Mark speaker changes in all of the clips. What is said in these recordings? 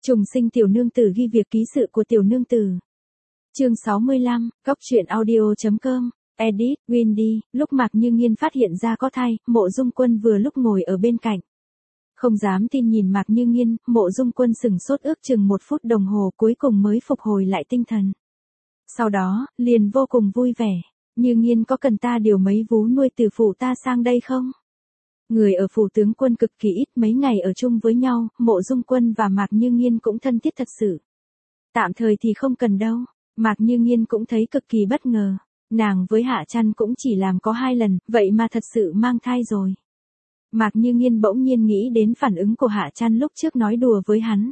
Speaker 1: Trùng sinh tiểu nương tử ghi việc ký sự của tiểu nương tử. Chương 65, Góc truyện audio.com, Edit, Windy, lúc Mạc Như Nghiên phát hiện ra có thai, Mộ Dung Quân vừa lúc ngồi ở bên cạnh. Không dám tin nhìn Mạc Như Nghiên, Mộ Dung Quân sửng sốt ước chừng 1 phút đồng hồ cuối cùng mới phục hồi lại tinh thần. Sau đó, liền vô cùng vui vẻ. Như Nghiên có cần ta điều mấy vú nuôi từ phủ ta sang đây không? Người ở phủ tướng quân cực kỳ ít, mấy ngày ở chung với nhau, Mộ Dung Quân và Mạc Như Nghiên cũng thân thiết thật sự. Tạm thời thì không cần đâu. Mạc Như Nghiên cũng thấy cực kỳ bất ngờ. Nàng với Hạ Trăn cũng chỉ làm có 2 lần, vậy mà thật sự mang thai rồi. Mạc Như Nghiên bỗng nhiên nghĩ đến phản ứng của Hạ Trăn lúc trước nói đùa với hắn.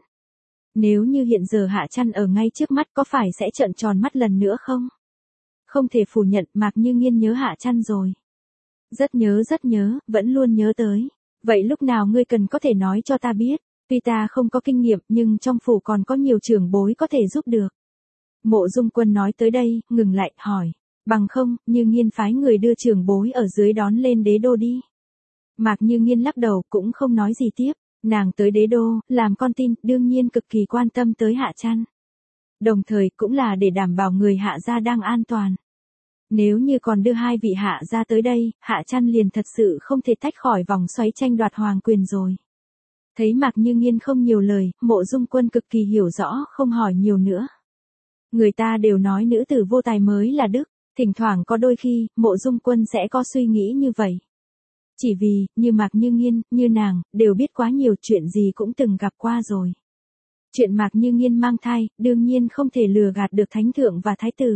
Speaker 1: Nếu như hiện giờ Hạ Trăn ở ngay trước mắt có phải sẽ trợn tròn mắt lần nữa không? Không thể phủ nhận, Mạc Như Nghiên nhớ Hạ Trăn rồi. Rất nhớ, vẫn luôn nhớ tới. Vậy lúc nào ngươi cần có thể nói cho ta biết. Tuy ta không có kinh nghiệm nhưng trong phủ còn có nhiều trưởng bối có thể giúp được. Mộ Dung Quân nói tới đây, ngừng lại, hỏi. Bằng không, Như Nghiên phái người đưa trưởng bối ở dưới đón lên đế đô đi. Mạc Như Nghiên lắc đầu cũng không nói gì tiếp. Nàng tới đế đô, làm con tin, đương nhiên cực kỳ quan tâm tới Hạ Trăn. Đồng thời cũng là để đảm bảo người Hạ gia đang an toàn. Nếu như còn đưa 2 vị Hạ gia tới đây, Hạ Trăn liền thật sự không thể tách khỏi vòng xoáy tranh đoạt hoàng quyền rồi. Thấy Mạc Như Nghiên không nhiều lời, Mộ Dung Quân cực kỳ hiểu rõ, không hỏi nhiều nữa. Người ta đều nói nữ tử vô tài mới là đức, thỉnh thoảng có đôi khi, Mộ Dung Quân sẽ có suy nghĩ như vậy. Chỉ vì, như Mạc Như Nghiên, như nàng, đều biết quá nhiều chuyện gì cũng từng gặp qua rồi. Chuyện Mạc Như Nghiên mang thai, đương nhiên không thể lừa gạt được thánh thượng và thái tử.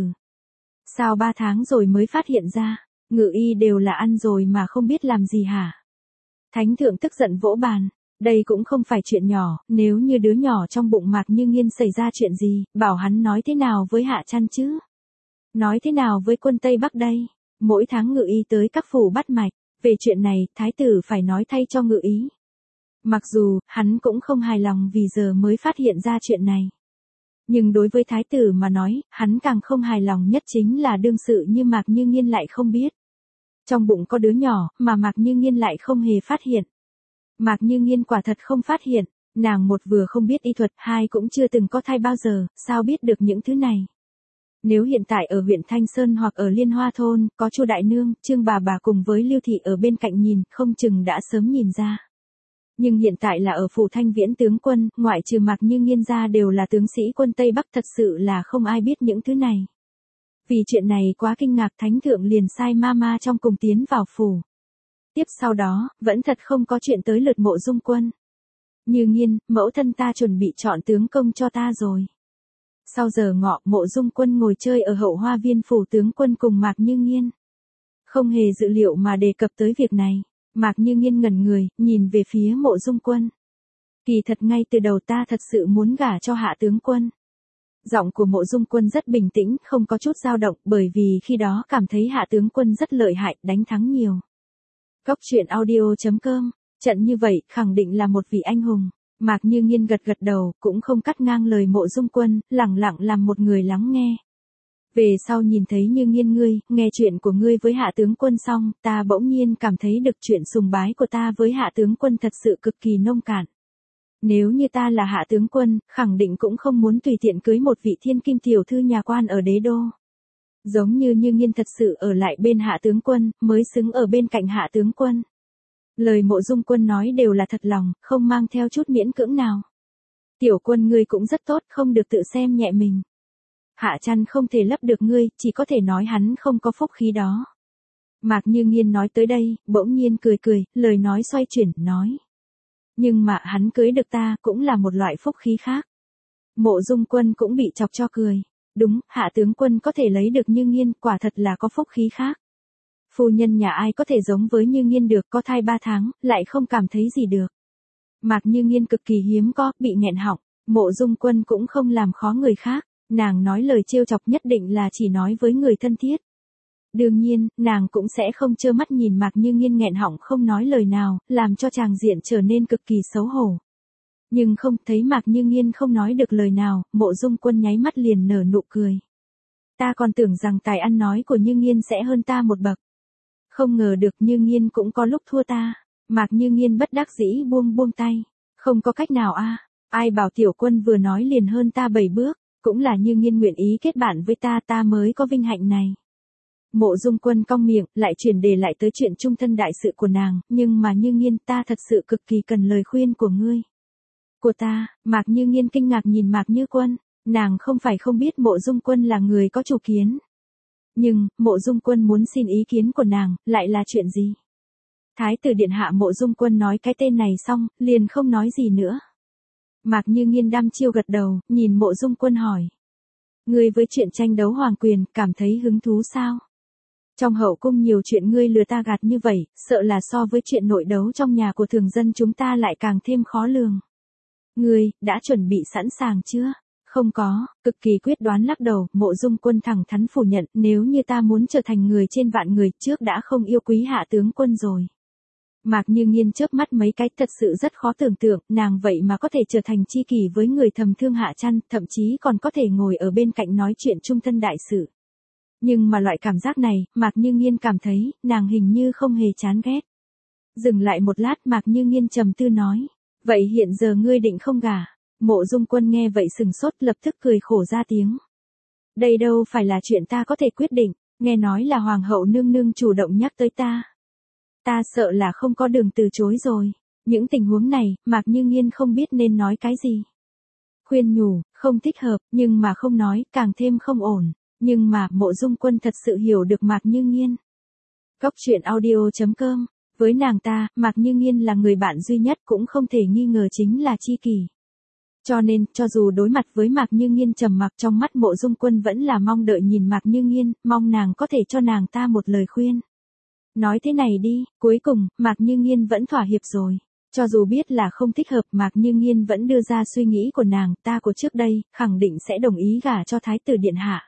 Speaker 1: Sao 3 tháng rồi mới phát hiện ra, ngự y đều là ăn rồi mà không biết làm gì hả? Thánh thượng tức giận vỗ bàn, đây cũng không phải chuyện nhỏ, nếu như đứa nhỏ trong bụng Mạc Như Nghiên xảy ra chuyện gì, bảo hắn nói thế nào với Hạ Trăn chứ? Nói thế nào với quân Tây Bắc đây? Mỗi tháng ngự y tới các phủ bắt mạch, về chuyện này, thái tử phải nói thay cho ngự y. Mặc dù, hắn cũng không hài lòng vì giờ mới phát hiện ra chuyện này. Nhưng đối với thái tử mà nói, hắn càng không hài lòng nhất chính là đương sự như Mạc Như Nghiên lại không biết. Trong bụng có đứa nhỏ, mà Mạc Như Nghiên lại không hề phát hiện. Mạc Như Nghiên quả thật không phát hiện, nàng một vừa không biết y thuật, 2 cũng chưa từng có thai bao giờ, sao biết được những thứ này. Nếu hiện tại ở huyện Thanh Sơn hoặc ở Liên Hoa Thôn, có Chu Đại Nương, Trương bà cùng với Lưu Thị ở bên cạnh nhìn, không chừng đã sớm nhìn ra. Nhưng hiện tại là ở phủ Thanh Viễn tướng quân, ngoại trừ Mạc Như Nghiên ra đều là tướng sĩ quân Tây Bắc, thật sự là không ai biết những thứ này. Vì chuyện này quá kinh ngạc, thánh thượng liền sai mama trong cùng tiến vào phủ. Tiếp sau đó, vẫn thật không có chuyện tới lượt Mộ Dung Quân. Như Nghiên, mẫu thân ta chuẩn bị chọn tướng công cho ta rồi. Sau giờ ngọ, Mộ Dung Quân ngồi chơi ở hậu hoa viên phủ tướng quân cùng Mạc Như Nghiên. Không hề dự liệu mà đề cập tới việc này. Mạc Như Nghiên ngẩn người, nhìn về phía Mộ Dung Quân. Kỳ thật ngay từ đầu ta thật sự muốn gả cho Hạ tướng quân. Giọng của Mộ Dung Quân rất bình tĩnh, không có chút dao động, bởi vì khi đó cảm thấy Hạ tướng quân rất lợi hại, đánh thắng nhiều. Góc truyện audio.com, trận như vậy, khẳng định là một vị anh hùng. Mạc Như Nghiên gật đầu, cũng không cắt ngang lời Mộ Dung Quân, lẳng lặng làm một người lắng nghe. Về sau nhìn thấy Như Nghiên ngươi, nghe chuyện của ngươi với Hạ tướng quân xong, ta bỗng nhiên cảm thấy được chuyện sùng bái của ta với Hạ tướng quân thật sự cực kỳ nông cạn. Nếu như ta là Hạ tướng quân, khẳng định cũng không muốn tùy tiện cưới một vị thiên kim tiểu thư nhà quan ở đế đô. Giống như Như Nghiên thật sự ở lại bên Hạ tướng quân, mới xứng ở bên cạnh Hạ tướng quân. Lời Mộ Dung Quân nói đều là thật lòng, không mang theo chút miễn cưỡng nào. Tiểu quân ngươi cũng rất tốt, không được tự xem nhẹ mình. Hạ Trăn không thể lấp được ngươi, chỉ có thể nói hắn không có phúc khí đó. Mạc Như Nghiên nói tới đây, bỗng nhiên cười, lời nói xoay chuyển, nói. Nhưng mà hắn cưới được ta cũng là một loại phúc khí khác. Mộ Dung Quân cũng bị chọc cho cười. Đúng, Hạ tướng quân có thể lấy được Như Nghiên, quả thật là có phúc khí khác. Phu nhân nhà ai có thể giống với Như Nghiên được, có thai 3 tháng, lại không cảm thấy gì được. Mạc Như Nghiên cực kỳ hiếm có, bị nghẹn họng, Mộ Dung Quân cũng không làm khó người khác. Nàng nói lời trêu chọc nhất định là chỉ nói với người thân thiết. Đương nhiên, nàng cũng sẽ không trơ mắt nhìn Mạc Như Nghiên nghẹn họng không nói lời nào, làm cho chàng diện trở nên cực kỳ xấu hổ. Nhưng không, thấy Mạc Như Nghiên không nói được lời nào, Mộ Dung Quân nháy mắt liền nở nụ cười. Ta còn tưởng rằng tài ăn nói của Như Nghiên sẽ hơn ta một bậc. Không ngờ được Như Nghiên cũng có lúc thua ta. Mạc Như Nghiên bất đắc dĩ buông tay. Không có cách nào a. Ai bảo tiểu quân vừa nói liền hơn ta 7 bước, cũng là Như Nghiên nguyện ý kết bạn với ta, ta mới có vinh hạnh này. Mộ Dung Quân cong miệng, lại chuyển đề lại tới chuyện trung thân đại sự của nàng, nhưng mà Như Nghiên, ta thật sự cực kỳ cần lời khuyên của ngươi. Của ta? Mạc Như Nghiên kinh ngạc nhìn Mạc Như Quân, nàng không phải không biết Mộ Dung Quân là người có chủ kiến. Nhưng, Mộ Dung Quân muốn xin ý kiến của nàng, lại là chuyện gì? Thái tử điện hạ. Mộ Dung Quân nói cái tên này xong, liền không nói gì nữa. Mạc Như Nghiên đăm chiêu gật đầu, nhìn Mộ Dung Quân hỏi. Ngươi với chuyện tranh đấu hoàng quyền, cảm thấy hứng thú sao? Trong hậu cung nhiều chuyện ngươi lừa ta gạt như vậy, sợ là so với chuyện nội đấu trong nhà của thường dân chúng ta lại càng thêm khó lường. Ngươi, đã chuẩn bị sẵn sàng chưa? Không có, cực kỳ quyết đoán lắc đầu. Mộ Dung Quân thẳng thắn phủ nhận, nếu như ta muốn trở thành người trên vạn người, trước đã không yêu quý hạ tướng quân rồi. Mạc Như Nghiên chớp mắt mấy cái, thật sự rất khó tưởng tượng, nàng vậy mà có thể trở thành tri kỷ với người thầm thương Hạ Trăn, thậm chí còn có thể ngồi ở bên cạnh nói chuyện trung thân đại sự. Nhưng mà loại cảm giác này, Mạc Như Nghiên cảm thấy, nàng hình như không hề chán ghét. Dừng lại một lát, Mạc Như Nghiên trầm tư nói, vậy hiện giờ ngươi định không gả? Mộ Dung Quân nghe vậy sừng sốt, lập tức cười khổ ra tiếng. Đây đâu phải là chuyện ta có thể quyết định, nghe nói là hoàng hậu nương nương chủ động nhắc tới ta. Ta sợ là không có đường từ chối rồi. Những tình huống này, Mạc Như Nghiên không biết nên nói cái gì. Khuyên nhủ, không thích hợp, nhưng mà không nói, càng thêm không ổn. Nhưng mà, Mộ Dung Quân thật sự hiểu được Mạc Như Nghiên. Góc truyện audio.com. Với nàng ta, Mạc Như Nghiên là người bạn duy nhất, cũng không thể nghi ngờ chính là tri kỷ. Cho nên, cho dù đối mặt với Mạc Như Nghiên trầm mặc, trong mắt Mộ Dung Quân vẫn là mong đợi nhìn Mạc Như Nghiên, mong nàng có thể cho nàng ta một lời khuyên. Nói thế này đi, cuối cùng, Mạc Như Nghiên vẫn thỏa hiệp rồi. Cho dù biết là không thích hợp, Mạc Như Nghiên vẫn đưa ra suy nghĩ của nàng, ta của trước đây, khẳng định sẽ đồng ý gả cho Thái tử điện hạ.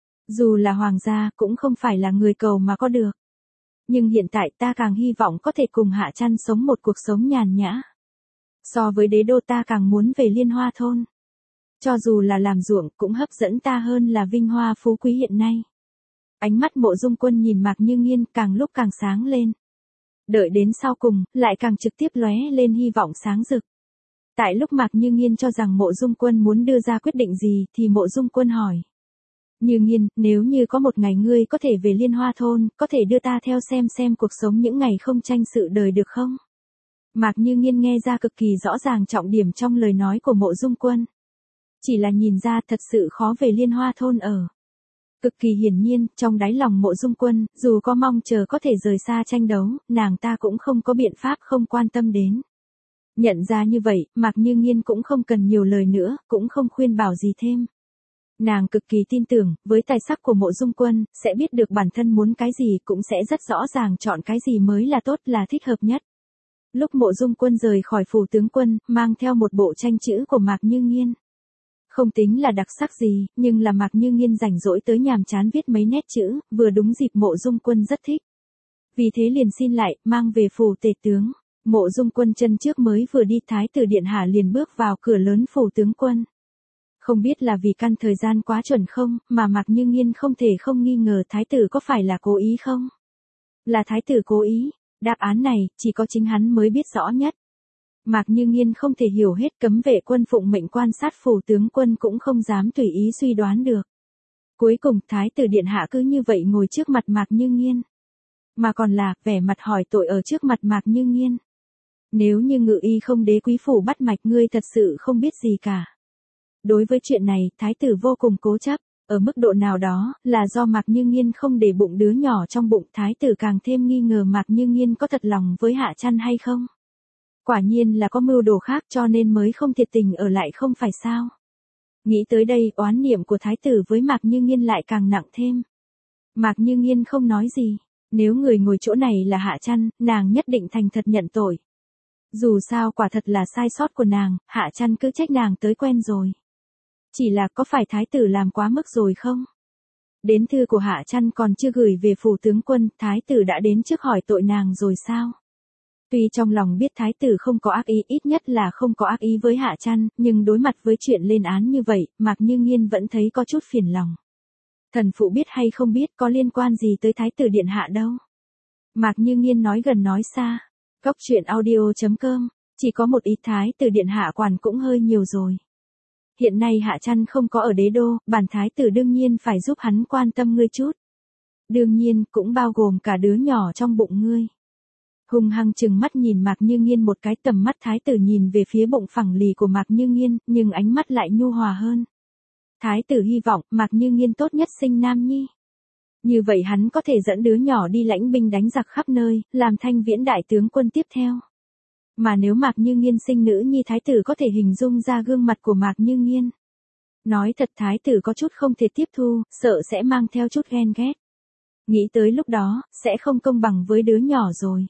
Speaker 1: Dù là hoàng gia, cũng không phải là người cầu mà có được. Nhưng hiện tại ta càng hy vọng có thể cùng Hạ Trăn sống một cuộc sống nhàn nhã. So với đế đô ta càng muốn về Liên Hoa thôn. Cho dù là làm ruộng, cũng hấp dẫn ta hơn là vinh hoa phú quý hiện nay. Ánh mắt Mộ Dung Quân nhìn Mạc Như Nghiên càng lúc càng sáng lên. Đợi đến sau cùng, lại càng trực tiếp lóe lên hy vọng sáng rực. Tại lúc Mạc Như Nghiên cho rằng Mộ Dung Quân muốn đưa ra quyết định gì, thì Mộ Dung Quân hỏi. Như Nghiên, nếu như có một ngày ngươi có thể về Liên Hoa thôn, có thể đưa ta theo xem cuộc sống những ngày không tranh sự đời được không? Mạc Như Nghiên nghe ra cực kỳ rõ ràng trọng điểm trong lời nói của Mộ Dung Quân. Chỉ là nhìn ra thật sự khó về Liên Hoa thôn ở. Cực kỳ hiển nhiên, trong đáy lòng Mộ Dung Quân, dù có mong chờ có thể rời xa tranh đấu, nàng ta cũng không có biện pháp không quan tâm đến. Nhận ra như vậy, Mạc Như Nghiên cũng không cần nhiều lời nữa, cũng không khuyên bảo gì thêm. Nàng cực kỳ tin tưởng, với tài sắc của Mộ Dung Quân, sẽ biết được bản thân muốn cái gì, cũng sẽ rất rõ ràng chọn cái gì mới là tốt, là thích hợp nhất. Lúc Mộ Dung Quân rời khỏi phủ tướng quân, mang theo một bộ tranh chữ của Mạc Như Nghiên. Không tính là đặc sắc gì, nhưng là Mạc Như Nghiên rảnh rỗi tới nhàm chán viết mấy nét chữ, vừa đúng dịp Mộ Dung Quân rất thích. Vì thế liền xin lại, mang về phủ tể tướng. Mộ Dung Quân chân trước mới vừa đi, Thái tử điện hạ liền bước vào cửa lớn phủ tướng quân. Không biết là vì căn thời gian quá chuẩn không, mà Mạc Như Nghiên không thể không nghi ngờ Thái tử có phải là cố ý không? Là Thái tử cố ý, đáp án này, chỉ có chính hắn mới biết rõ nhất. Mạc Như Nghiên không thể hiểu hết, cấm vệ quân phụng mệnh quan sát phủ tướng quân cũng không dám tùy ý suy đoán được. Cuối cùng, Thái tử điện hạ cứ như vậy ngồi trước mặt Mạc Như Nghiên. Mà còn là, vẻ mặt hỏi tội ở trước mặt Mạc Như Nghiên. Nếu như Ngự Y không đế quý phủ bắt mạch, ngươi thật sự không biết gì cả. Đối với chuyện này, Thái tử vô cùng cố chấp, ở mức độ nào đó, là do Mạc Như Nghiên không để bụng đứa nhỏ trong bụng, Thái tử càng thêm nghi ngờ Mạc Như Nghiên có thật lòng với Hạ Trăn hay không. Quả nhiên là có mưu đồ khác, cho nên mới không thiệt tình ở lại, không phải sao. Nghĩ tới đây, oán niệm của Thái tử với Mạc Như Nghiên lại càng nặng thêm. Mạc Như Nghiên không nói gì, nếu người ngồi chỗ này là Hạ Trăn, nàng nhất định thành thật nhận tội. Dù sao quả thật là sai sót của nàng, Hạ Trăn cứ trách nàng tới quen rồi. Chỉ là có phải Thái tử làm quá mức rồi không? Đến thư của Hạ Trăn còn chưa gửi về phủ tướng quân, Thái tử đã đến trước hỏi tội nàng rồi sao? Tuy trong lòng biết Thái tử không có ác ý, ít nhất là không có ác ý với Hạ Trăn, nhưng đối mặt với chuyện lên án như vậy, Mạc Như Nghiên vẫn thấy có chút phiền lòng. Thần phụ biết hay không biết có liên quan gì tới Thái tử điện hạ đâu. Mạc Như Nghiên nói gần nói xa. Góc truyện audio.com Chỉ có một ít thái tử điện hạ quản cũng hơi nhiều rồi. Hiện nay Hạ Chăn không có ở đế đô, bản thái tử đương nhiên phải giúp hắn quan tâm ngươi chút. Đương nhiên, cũng bao gồm cả đứa nhỏ trong bụng ngươi. Hung hăng chừng mắt nhìn Mạc Như Nghiên một cái, tầm mắt thái tử nhìn về phía bụng phẳng lì của Mạc Như Nghiên, nhưng ánh mắt lại nhu hòa hơn. Thái tử hy vọng Mạc Như Nghiên tốt nhất sinh nam nhi. Như vậy hắn có thể dẫn đứa nhỏ đi lãnh binh đánh giặc khắp nơi, làm Thanh Viễn đại tướng quân tiếp theo. Mà nếu Mạc Như Nghiên sinh nữ nhi, thái tử có thể hình dung ra gương mặt của Mạc Như Nghiên. Nói thật thái tử có chút không thể tiếp thu, sợ sẽ mang theo chút ghen ghét. Nghĩ tới lúc đó, sẽ không công bằng với đứa nhỏ rồi.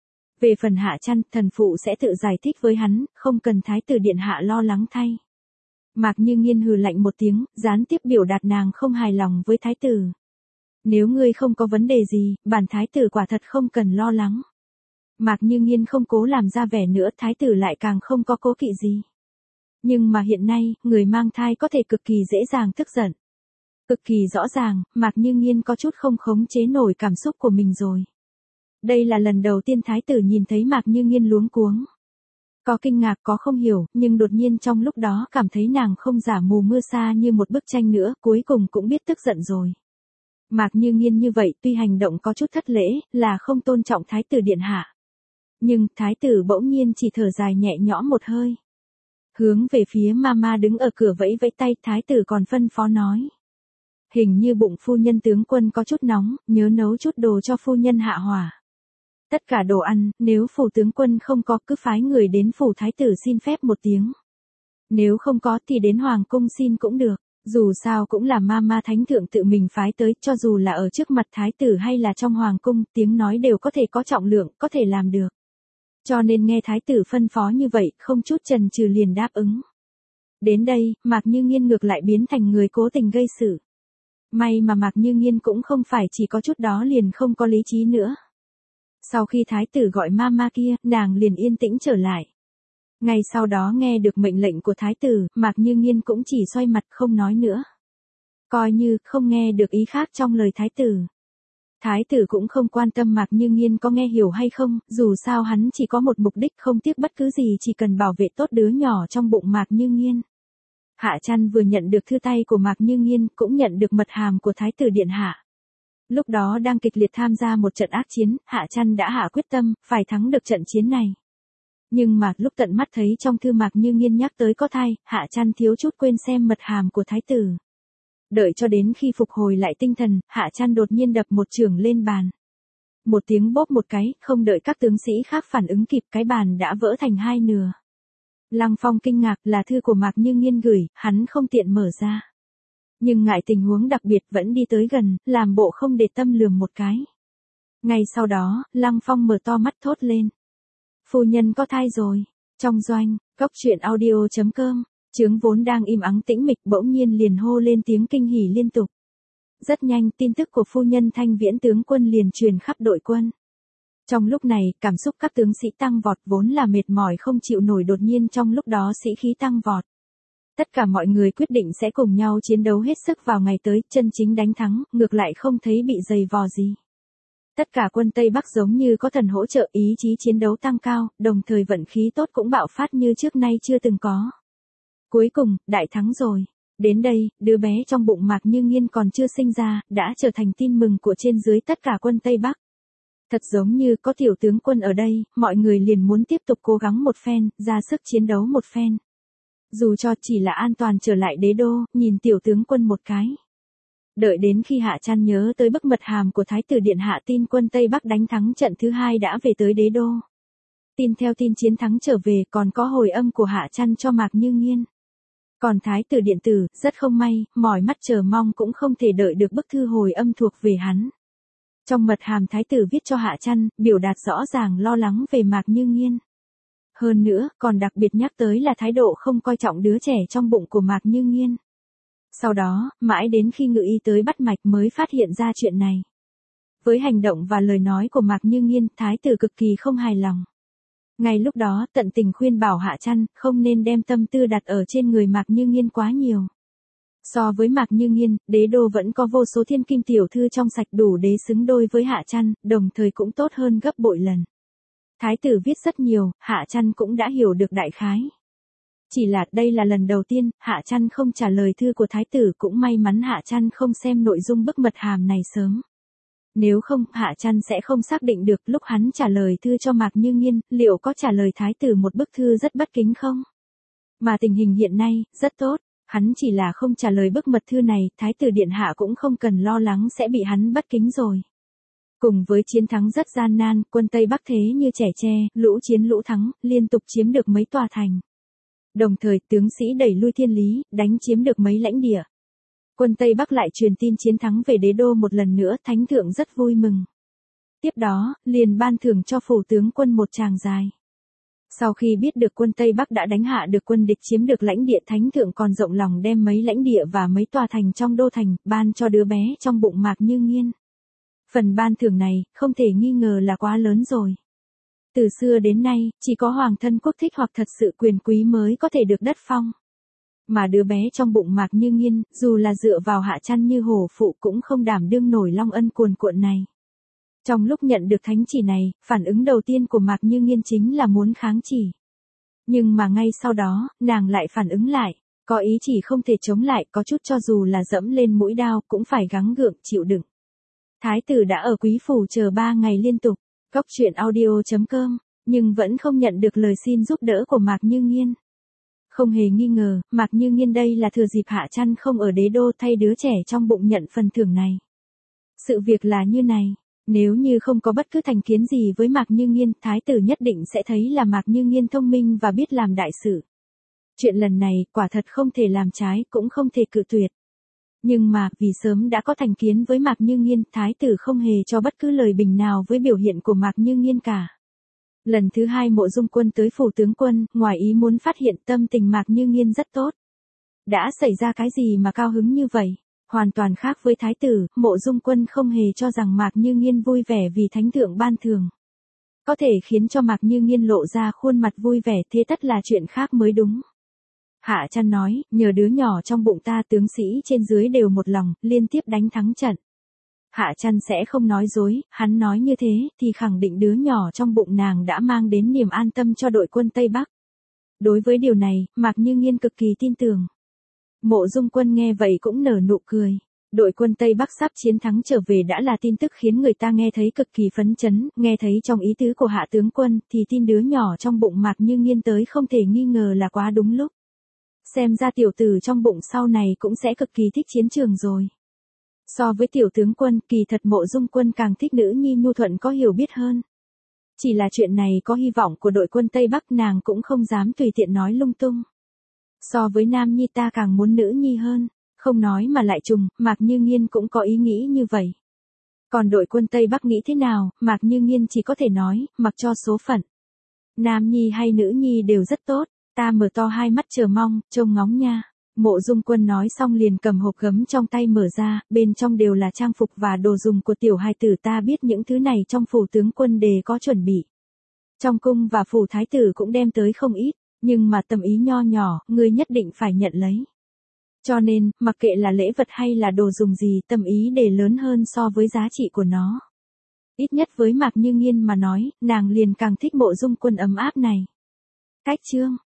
Speaker 1: Về phần Hạ Chăn, thần phụ sẽ tự giải thích với hắn, không cần thái tử điện hạ lo lắng thay. Mạc Như Nghiên hừ lạnh một tiếng, gián tiếp biểu đạt nàng không hài lòng với thái tử. Nếu ngươi không có vấn đề gì, bản thái tử quả thật không cần lo lắng. Mạc Như Nghiên không cố làm ra vẻ nữa, thái tử lại càng không có cố kỵ gì. Nhưng mà hiện nay, người mang thai có thể cực kỳ dễ dàng tức giận. Cực kỳ rõ ràng, Mạc Như Nghiên có chút không khống chế nổi cảm xúc của mình rồi. Đây là lần đầu tiên thái tử nhìn thấy Mạc Như Nghiên luống cuống. Có kinh ngạc, có không hiểu, nhưng đột nhiên trong lúc đó cảm thấy nàng không giả mù mưa sa như một bức tranh nữa, cuối cùng cũng biết tức giận rồi. Mạc Như Nghiên như vậy tuy hành động có chút thất lễ, là không tôn trọng thái tử điện hạ. Nhưng, thái tử bỗng nhiên chỉ thở dài nhẹ nhõm một hơi. Hướng về phía mama đứng ở cửa vẫy vẫy tay, thái tử còn phân phó nói. Hình như bụng phu nhân tướng quân có chút nóng, nhớ nấu chút đồ cho phu nhân hạ hỏa. Tất cả đồ ăn, nếu phủ tướng quân không có cứ phái người đến phủ thái tử xin phép một tiếng. Nếu không có thì đến hoàng cung xin cũng được. Dù sao cũng là mama thánh thượng tự mình phái tới, cho dù là ở trước mặt thái tử hay là trong hoàng cung, tiếng nói đều có thể có trọng lượng, có thể làm được. Cho nên nghe thái tử phân phó như vậy, không chút chần chừ liền đáp ứng. Đến đây, Mạc Như Nghiên ngược lại biến thành người cố tình gây sự. May mà Mạc Như Nghiên cũng không phải chỉ có chút đó liền không có lý trí nữa. Sau khi thái tử gọi mama kia, nàng liền yên tĩnh trở lại. Ngay sau đó nghe được mệnh lệnh của thái tử, Mạc Như Nghiên cũng chỉ xoay mặt không nói nữa. Coi như không nghe được ý khác trong lời thái tử. Thái tử cũng không quan tâm Mạc Như Nghiên có nghe hiểu hay không, dù sao hắn chỉ có một mục đích, không tiếc bất cứ gì, chỉ cần bảo vệ tốt đứa nhỏ trong bụng Mạc Như Nghiên. Hạ Chăn vừa nhận được thư tay của Mạc Như Nghiên, cũng nhận được mật hàm của thái tử điện hạ. Lúc đó đang kịch liệt tham gia một trận ác chiến, Hạ Chăn đã hạ quyết tâm, phải thắng được trận chiến này. Nhưng mà, lúc tận mắt thấy trong thư Mạc Như Nghiên nhắc tới có thai, Hạ Chăn thiếu chút quên xem mật hàm của thái tử. Đợi cho đến khi phục hồi lại tinh thần, Hạ Chăn đột nhiên đập một chưởng lên bàn. Một tiếng bóp một cái, không đợi các tướng sĩ khác phản ứng kịp, cái bàn đã vỡ thành hai nửa. Lăng Phong kinh ngạc, là thư của Mạc Như Nghiên gửi, hắn không tiện mở ra. Nhưng ngại tình huống đặc biệt vẫn đi tới gần, làm bộ không để tâm lườm một cái. Ngay sau đó, Lăng Phong mở to mắt thốt lên. Phu nhân có thai rồi. Trong doanh, góc truyện audio.com, Trướng vốn đang im ắng tĩnh mịch bỗng nhiên liền hô lên tiếng kinh hỉ liên tục. Rất nhanh tin tức của phu nhân Thanh Viễn tướng quân liền truyền khắp đội quân. Trong lúc này, cảm xúc các tướng sĩ tăng vọt, vốn là mệt mỏi không chịu nổi, đột nhiên trong lúc đó sĩ khí tăng vọt. Tất cả mọi người quyết định sẽ cùng nhau chiến đấu hết sức vào ngày tới, chân chính đánh thắng, ngược lại không thấy bị dày vò gì. Tất cả quân Tây Bắc giống như có thần hỗ trợ, ý chí chiến đấu tăng cao, đồng thời vận khí tốt cũng bạo phát như trước nay chưa từng có. Cuối cùng, đại thắng rồi. Đến đây, đứa bé trong bụng Mạc Như Nghiên còn chưa sinh ra, đã trở thành tin mừng của trên dưới tất cả quân Tây Bắc. Thật giống như có tiểu tướng quân ở đây, mọi người liền muốn tiếp tục cố gắng một phen, ra sức chiến đấu một phen. Dù cho chỉ là an toàn trở lại đế đô, nhìn tiểu tướng quân một cái. Đợi đến khi Hạ Chăn nhớ tới bức mật hàm của thái tử điện hạ tin quân Tây Bắc đánh thắng trận thứ 2 đã về tới đế đô. Tin theo tin chiến thắng trở về, còn có hồi âm của Hạ Chăn cho Mạc Như Nghiên. Còn thái tử điện tử, rất không may, mỏi mắt chờ mong cũng không thể đợi được bức thư hồi âm thuộc về hắn. Trong mật hàm thái tử viết cho Hạ Chăn, biểu đạt rõ ràng lo lắng về Mạc Như Nghiên. Hơn nữa, còn đặc biệt nhắc tới là thái độ không coi trọng đứa trẻ trong bụng của Mạc Như Nghiên. Sau đó, mãi đến khi ngự y tới bắt mạch mới phát hiện ra chuyện này. Với hành động và lời nói của Mạc Như Nghiên, thái tử cực kỳ không hài lòng. Ngay lúc đó, tận tình khuyên bảo Hạ Chăn, không nên đem tâm tư đặt ở trên người Mạc Như Nghiên quá nhiều. So với Mạc Như Nghiên, đế đô vẫn có vô số thiên kim tiểu thư trong sạch đủ để xứng đôi với Hạ Chăn, đồng thời cũng tốt hơn gấp bội lần. Thái tử viết rất nhiều, Hạ Trăn cũng đã hiểu được đại khái. Chỉ là đây là lần đầu tiên, Hạ Trăn không trả lời thư của thái tử, cũng may mắn Hạ Trăn không xem nội dung bức mật hàm này sớm. Nếu không, Hạ Trăn sẽ không xác định được lúc hắn trả lời thư cho Mạc Như Nghiên, liệu có trả lời thái tử một bức thư rất bất kính không? Mà tình hình hiện nay, rất tốt, hắn chỉ là không trả lời bức mật thư này, thái tử điện hạ cũng không cần lo lắng sẽ bị hắn bất kính rồi. Cùng với chiến thắng rất gian nan, quân Tây Bắc thế như trẻ tre, lũ chiến lũ thắng, liên tục chiếm được mấy tòa thành. Đồng thời, tướng sĩ đẩy lui Thiên Lý, đánh chiếm được mấy lãnh địa. Quân Tây Bắc lại truyền tin chiến thắng về đế đô một lần nữa, thánh thượng rất vui mừng. Tiếp đó, liền ban thưởng cho phủ tướng quân một tràng dài. Sau khi biết được quân Tây Bắc đã đánh hạ được quân địch chiếm được lãnh địa, thánh thượng còn rộng lòng đem mấy lãnh địa và mấy tòa thành trong đô thành, ban cho đứa bé trong bụng Mạc Như Nghiên. Phần ban thưởng này, không thể nghi ngờ là quá lớn rồi. Từ xưa đến nay, chỉ có hoàng thân quốc thích hoặc thật sự quyền quý mới có thể được đất phong. Mà đứa bé trong bụng Mạc Như Nghiên, dù là dựa vào Hạ Trăn như hổ phụ cũng không đảm đương nổi long ân cuồn cuộn này. Trong lúc nhận được thánh chỉ này, phản ứng đầu tiên của Mạc Như Nghiên chính là muốn kháng chỉ. Nhưng mà ngay sau đó, nàng lại phản ứng lại, có ý chỉ không thể chống lại, có chút cho dù là dẫm lên mũi đao cũng phải gắng gượng chịu đựng. Thái tử đã ở quý phủ chờ 3 ngày liên tục, góc truyện audio.com, nhưng vẫn không nhận được lời xin giúp đỡ của Mạc Như Nghiên. Không hề nghi ngờ, Mạc Như Nghiên đây là thừa dịp Hạ Trăn không ở đế đô thay đứa trẻ trong bụng nhận phần thưởng này. Sự việc là như này, nếu như không có bất cứ thành kiến gì với Mạc Như Nghiên, thái tử nhất định sẽ thấy là Mạc Như Nghiên thông minh và biết làm đại sự. Chuyện lần này, quả thật không thể làm trái, cũng không thể cự tuyệt. Nhưng mà, vì sớm đã có thành kiến với Mạc Như Nghiên, thái tử không hề cho bất cứ lời bình nào với biểu hiện của Mạc Như Nghiên cả. Lần thứ 2 Mộ Dung Quân tới phủ tướng quân, ngoài ý muốn phát hiện tâm tình Mạc Như Nghiên rất tốt. Đã xảy ra cái gì mà cao hứng như vậy? Hoàn toàn khác với thái tử, Mộ Dung Quân không hề cho rằng Mạc Như Nghiên vui vẻ vì thánh thượng ban thưởng. Có thể khiến cho Mạc Như Nghiên lộ ra khuôn mặt vui vẻ, thế tất là chuyện khác mới đúng. Hạ Trăn nói, nhờ đứa nhỏ trong bụng ta, tướng sĩ trên dưới đều một lòng, liên tiếp đánh thắng trận. Hạ Trăn sẽ không nói dối, hắn nói như thế, thì khẳng định đứa nhỏ trong bụng nàng đã mang đến niềm an tâm cho đội quân Tây Bắc. Đối với điều này, Mạc Như Nghiên cực kỳ tin tưởng. Mộ Dung Quân nghe vậy cũng nở nụ cười. Đội quân Tây Bắc sắp chiến thắng trở về đã là tin tức khiến người ta nghe thấy cực kỳ phấn chấn, nghe thấy trong ý tứ của Hạ tướng quân, thì tin đứa nhỏ trong bụng Mạc Như Nghiên tới không thể nghi ngờ là quá đúng lúc. Xem ra tiểu tử trong bụng sau này cũng sẽ cực kỳ thích chiến trường rồi. So với tiểu tướng quân, kỳ thật Mộ Dung Quân càng thích nữ nhi nhu thuận có hiểu biết hơn. Chỉ là chuyện này có hy vọng của đội quân Tây Bắc nàng cũng không dám tùy tiện nói lung tung. So với nam nhi ta càng muốn nữ nhi hơn, không nói mà lại trùng, Mạc Như Nghiên cũng có ý nghĩ như vậy. Còn đội quân Tây Bắc nghĩ thế nào, Mạc Như Nghiên chỉ có thể nói, mặc cho số phận. Nam nhi hay nữ nhi đều rất tốt, ta mở to hai mắt chờ mong, trông ngóng nha. Mộ Dung Quân nói xong liền cầm hộp gấm trong tay mở ra, bên trong đều là trang phục và đồ dùng của tiểu hài tử, ta biết những thứ này trong phủ tướng quân đều có chuẩn bị. Trong cung và phủ thái tử cũng đem tới không ít, nhưng mà tâm ý nho nhỏ, ngươi nhất định phải nhận lấy. Cho nên, mặc kệ là lễ vật hay là đồ dùng gì, tâm ý đều lớn hơn so với giá trị của nó. Ít nhất với Mạc Như Nghiên mà nói, nàng liền càng thích Mộ Dung Quân ấm áp này. Cách chương